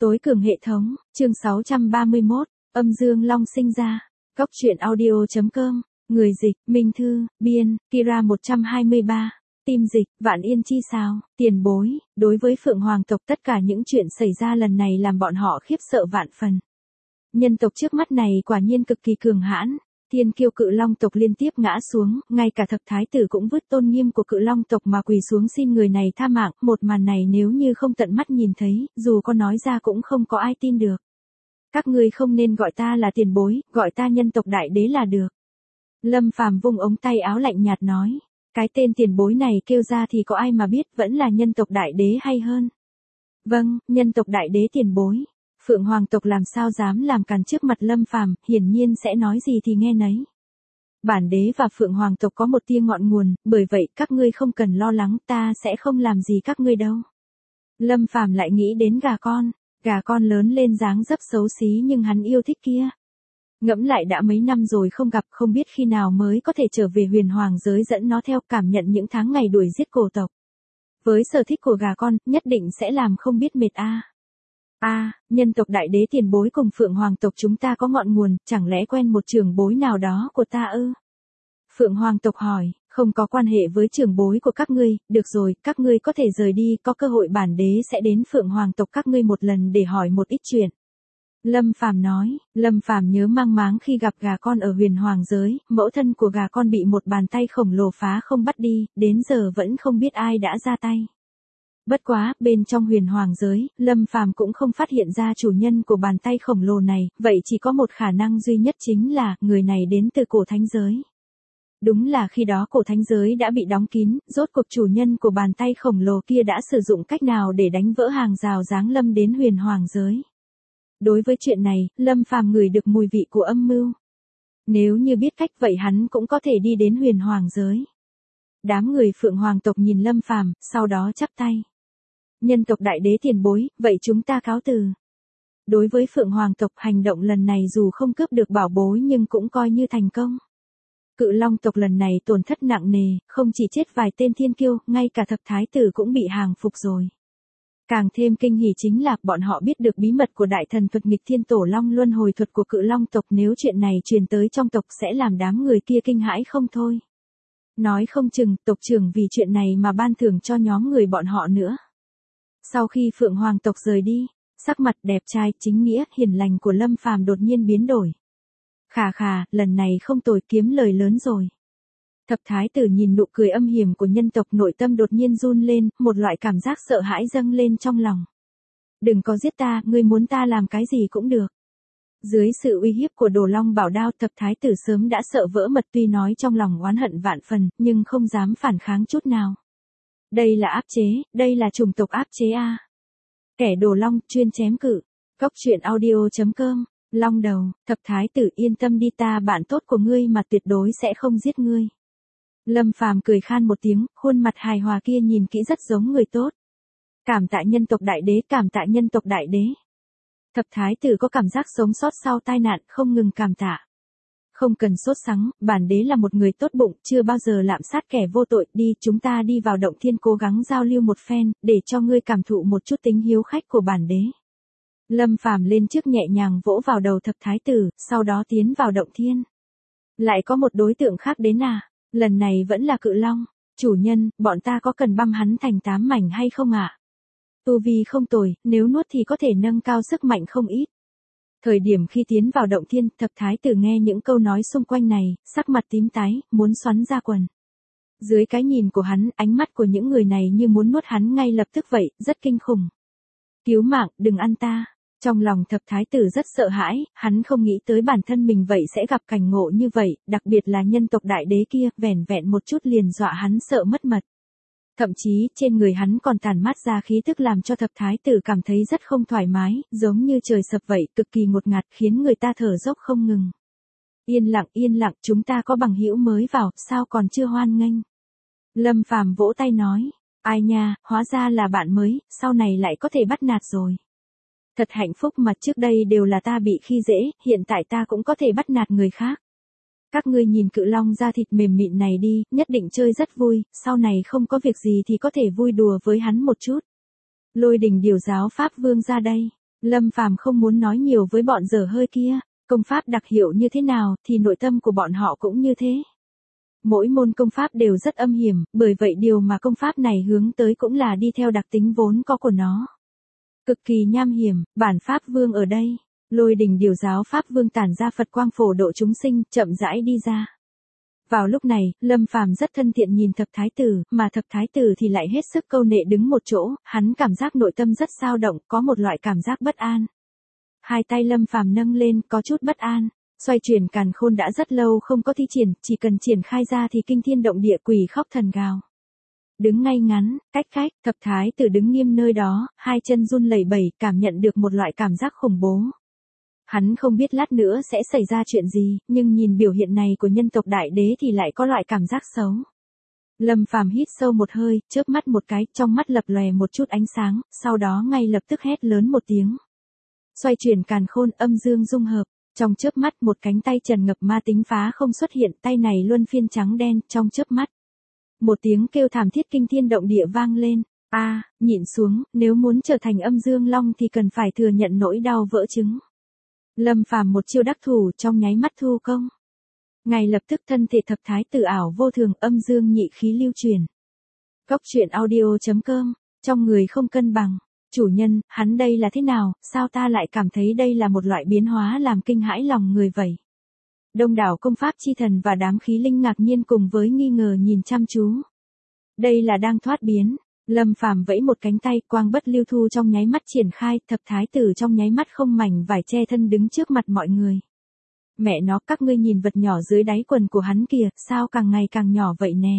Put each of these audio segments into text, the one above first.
Tối cường hệ thống, chương 631, âm dương long sinh ra. Góc truyện audio.com, người dịch, Minh Thư, biên, Kira 123. Tim dịch, Vạn Yên chi sao, tiền bối, đối với Phượng Hoàng tộc tất cả những chuyện xảy ra lần này làm bọn họ khiếp sợ vạn phần. Nhân tộc trước mắt này quả nhiên cực kỳ cường hãn, thiên kiêu Cự Long tộc liên tiếp ngã xuống, ngay cả thập thái tử cũng vứt tôn nghiêm của Cự Long tộc mà quỳ xuống xin người này tha mạng, một màn này nếu như không tận mắt nhìn thấy, dù có nói ra cũng không có ai tin được. Các ngươi không nên gọi ta là tiền bối, gọi ta nhân tộc đại đế là được. Lâm Phàm vung ống tay áo lạnh nhạt nói. Cái tên tiền bối này kêu ra thì có ai mà biết vẫn là nhân tộc đại đế hay hơn. Vâng, nhân tộc đại đế tiền bối. Phượng Hoàng tộc làm sao dám làm càn trước mặt Lâm Phàm, hiển nhiên sẽ nói gì thì nghe nấy. Bản đế và Phượng Hoàng tộc có một tia ngọn nguồn, bởi vậy các ngươi không cần lo lắng, ta sẽ không làm gì các ngươi đâu. Lâm Phàm lại nghĩ đến gà con lớn lên dáng dấp xấu xí nhưng hắn yêu thích kia. Ngẫm lại đã mấy năm rồi không gặp, không biết khi nào mới có thể trở về huyền hoàng giới dẫn nó theo, cảm nhận những tháng ngày đuổi giết cổ tộc. Với sở thích của gà con, nhất định sẽ làm không biết mệt nhân tộc đại đế tiền bối cùng Phượng Hoàng tộc chúng ta có ngọn nguồn, chẳng lẽ quen một trưởng bối nào đó của ta ư? Phượng Hoàng tộc hỏi, không có quan hệ với trưởng bối của các ngươi, được rồi, các ngươi có thể rời đi, có cơ hội bản đế sẽ đến Phượng Hoàng tộc các ngươi một lần để hỏi một ít chuyện. Lâm Phàm nói, Lâm Phàm nhớ mang máng khi gặp gà con ở huyền hoàng giới, mẫu thân của gà con bị một bàn tay khổng lồ phá không bắt đi, đến giờ vẫn không biết ai đã ra tay. Bất quá, bên trong huyền hoàng giới, Lâm Phàm cũng không phát hiện ra chủ nhân của bàn tay khổng lồ này, vậy chỉ có một khả năng duy nhất chính là, người này đến từ cổ thánh giới. Đúng là khi đó cổ thánh giới đã bị đóng kín, rốt cuộc chủ nhân của bàn tay khổng lồ kia đã sử dụng cách nào để đánh vỡ hàng rào giáng lâm đến huyền hoàng giới. Đối với chuyện này, Lâm Phàm ngửi được mùi vị của âm mưu. Nếu như biết cách vậy hắn cũng có thể đi đến huyền hoàng giới. Đám người Phượng Hoàng tộc nhìn Lâm Phàm, sau đó chắp tay. Nhân tộc đại đế tiền bối, vậy chúng ta cáo từ. Đối với Phượng Hoàng tộc, hành động lần này dù không cướp được bảo bối nhưng cũng coi như thành công. Cự Long tộc lần này tổn thất nặng nề, không chỉ chết vài tên thiên kiêu, ngay cả thập thái tử cũng bị hàng phục rồi. Càng thêm kinh hỉ chính là bọn họ biết được bí mật của đại thần thuật nghịch thiên tổ long luân hồi thuật của Cự Long tộc, nếu chuyện này truyền tới trong tộc sẽ làm đám người kia kinh hãi không thôi. Nói không chừng tộc trưởng vì chuyện này mà ban thưởng cho nhóm người bọn họ nữa. Sau khi Phượng Hoàng tộc rời đi, sắc mặt đẹp trai, chính nghĩa, hiền lành của Lâm Phàm đột nhiên biến đổi. Khà, lần này không tồi, kiếm lời lớn rồi. Thập thái tử nhìn nụ cười âm hiểm của nhân tộc, nội tâm đột nhiên run lên, một loại cảm giác sợ hãi dâng lên trong lòng. Đừng có giết ta, ngươi muốn ta làm cái gì cũng được. Dưới sự uy hiếp của Đồ Long Bảo Đao, thập thái tử sớm đã sợ vỡ mật, tuy nói trong lòng oán hận vạn phần, nhưng không dám phản kháng chút nào. Đây là áp chế, đây là chủng tộc áp chế a. Kẻ Đồ Long chuyên chém cự. Góc truyện audio.com. Long đầu, thập thái tử yên tâm đi, ta bạn tốt của ngươi mà tuyệt đối sẽ không giết ngươi. Lâm Phàm cười khan một tiếng, khuôn mặt hài hòa kia nhìn kỹ rất giống người tốt. Cảm tạ nhân tộc đại đế, cảm tạ nhân tộc đại đế. Thập thái tử có cảm giác sống sót sau tai nạn, không ngừng cảm tạ. Không cần sốt sắng, bản đế là một người tốt bụng, chưa bao giờ lạm sát kẻ vô tội, đi, chúng ta đi vào động thiên cố gắng giao lưu một phen, để cho ngươi cảm thụ một chút tính hiếu khách của bản đế. Lâm Phàm lên trước nhẹ nhàng vỗ vào đầu thập thái tử, sau đó tiến vào động thiên. Lại có một đối tượng khác đến à? Lần này vẫn là Cự Long. Chủ nhân, bọn ta có cần băm hắn thành 8 mảnh hay không ạ? Tu vi không tồi, nếu nuốt thì có thể nâng cao sức mạnh không ít. Thời điểm khi tiến vào động thiên, thập thái tử nghe những câu nói xung quanh này, sắc mặt tím tái, muốn xoắn ra quần. Dưới cái nhìn của hắn, ánh mắt của những người này như muốn nuốt hắn ngay lập tức vậy, rất kinh khủng. Cứu mạng, đừng ăn ta. Trong lòng thập thái tử rất sợ hãi, hắn không nghĩ tới bản thân mình vậy sẽ gặp cảnh ngộ như vậy, đặc biệt là nhân tộc đại đế kia, vẻn vẹn một chút liền dọa hắn sợ mất mật. Thậm chí, trên người hắn còn tản mát ra khí tức làm cho thập thái tử cảm thấy rất không thoải mái, giống như trời sập vậy, cực kỳ ngột ngạt, khiến người ta thở dốc không ngừng. Yên lặng, chúng ta có bằng hữu mới vào, sao còn chưa hoan nghênh? Lâm Phàm vỗ tay nói, ai nha, hóa ra là bạn mới, sau này lại có thể bắt nạt rồi. Thật hạnh phúc mà, trước đây đều là ta bị khi dễ, hiện tại ta cũng có thể bắt nạt người khác. Các ngươi nhìn Cự Long da thịt mềm mịn này đi, nhất định chơi rất vui, sau này không có việc gì thì có thể vui đùa với hắn một chút. Lôi Đình Điều giáo Pháp Vương ra đây. Lâm Phàm không muốn nói nhiều với bọn dở hơi kia, công pháp đặc hiệu như thế nào thì nội tâm của bọn họ cũng như thế. Mỗi môn công pháp đều rất âm hiểm, bởi vậy điều mà công pháp này hướng tới cũng là đi theo đặc tính vốn có của nó. Cực kỳ nham hiểm, bản Pháp Vương ở đây. Lôi Đình điều giáo Pháp Vương tản ra Phật quang phổ độ chúng sinh, chậm rãi đi ra. Vào lúc này, Lâm Phàm rất thân thiện nhìn Thập Thái Tử, mà Thập Thái Tử thì lại hết sức câu nệ đứng một chỗ, hắn cảm giác nội tâm rất dao động, có một loại cảm giác bất an. Hai tay Lâm Phàm nâng lên, có chút bất an. Xoay chuyển càn khôn đã rất lâu không có thi triển, chỉ cần triển khai ra thì kinh thiên động địa, quỷ khóc thần gào. Đứng ngay ngắn, cách khách, Thập Thái Tử đứng nghiêm nơi đó, hai chân run lẩy bẩy, cảm nhận được một loại cảm giác khủng bố. Hắn không biết lát nữa sẽ xảy ra chuyện gì, nhưng nhìn biểu hiện này của nhân tộc đại đế thì lại có loại cảm giác xấu. Lâm Phàm hít sâu một hơi, chớp mắt một cái, trong mắt lập lòe một chút ánh sáng, sau đó ngay lập tức hét lớn một tiếng. Xoay chuyển càn khôn, âm dương dung hợp. Trong chớp mắt một cánh tay trần ngập ma tính phá không xuất hiện, tay này luân phiên trắng đen, trong chớp mắt. Một tiếng kêu thảm thiết kinh thiên động địa vang lên. Nhịn xuống, nếu muốn trở thành âm dương long thì cần phải thừa nhận nỗi đau vỡ trứng. Lâm Phàm một chiêu đắc thủ trong nháy mắt thu công. Ngay lập tức thân thể Thập Thái Tử ảo vô thường, âm dương nhị khí lưu truyền. Cốc truyện audio.com, trong người không cân bằng. Chủ nhân, hắn đây là thế nào, sao ta lại cảm thấy đây là một loại biến hóa làm kinh hãi lòng người vậy? Đông đảo công pháp chi thần và đám khí linh ngạc nhiên cùng với nghi ngờ nhìn chăm chú. Đây là đang thoát biến. Lâm Phàm vẫy một cánh tay, quang bất lưu thu trong nháy mắt triển khai, Thập Thái Tử trong nháy mắt không mảnh vải che thân đứng trước mặt mọi người. Mẹ nó, các ngươi nhìn vật nhỏ dưới đáy quần của hắn kìa, sao càng ngày càng nhỏ vậy nè?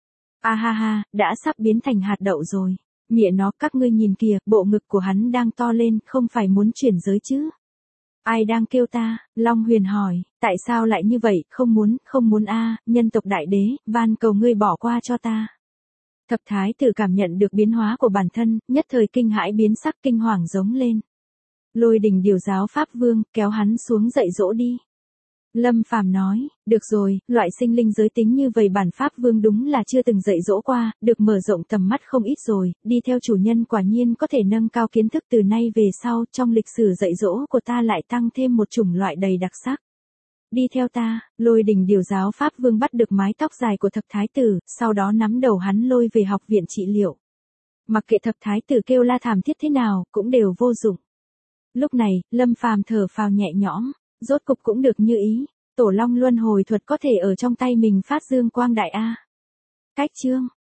Ha, đã sắp biến thành hạt đậu rồi. Mẹ nó, các ngươi nhìn kìa, bộ ngực của hắn đang to lên, không phải muốn chuyển giới chứ? Ai đang kêu ta? Long Huyền hỏi, tại sao lại như vậy, không muốn nhân tộc đại đế, van cầu ngươi bỏ qua cho ta. Thập Thái Tử cảm nhận được biến hóa của bản thân, nhất thời kinh hãi biến sắc, kinh hoàng giống lên. Lôi Đình điều giáo Pháp Vương, kéo hắn xuống dạy dỗ đi. Lâm Phàm nói, được rồi, loại sinh linh giới tính như vậy bản Pháp Vương đúng là chưa từng dạy dỗ qua, được mở rộng tầm mắt không ít rồi, đi theo chủ nhân quả nhiên có thể nâng cao kiến thức, từ nay về sau, trong lịch sử dạy dỗ của ta lại tăng thêm một chủng loại đầy đặc sắc. Đi theo ta. Lôi Đình điều giáo Pháp Vương bắt được mái tóc dài của Thập Thái Tử, sau đó nắm đầu hắn lôi về học viện trị liệu. Mặc kệ Thập Thái Tử kêu la thảm thiết thế nào, cũng đều vô dụng. Lúc này, Lâm Phàm thở phào nhẹ nhõm, rốt cục cũng được như ý, Tổ Long luân hồi thuật có thể ở trong tay mình phát dương quang đại a. Cách chương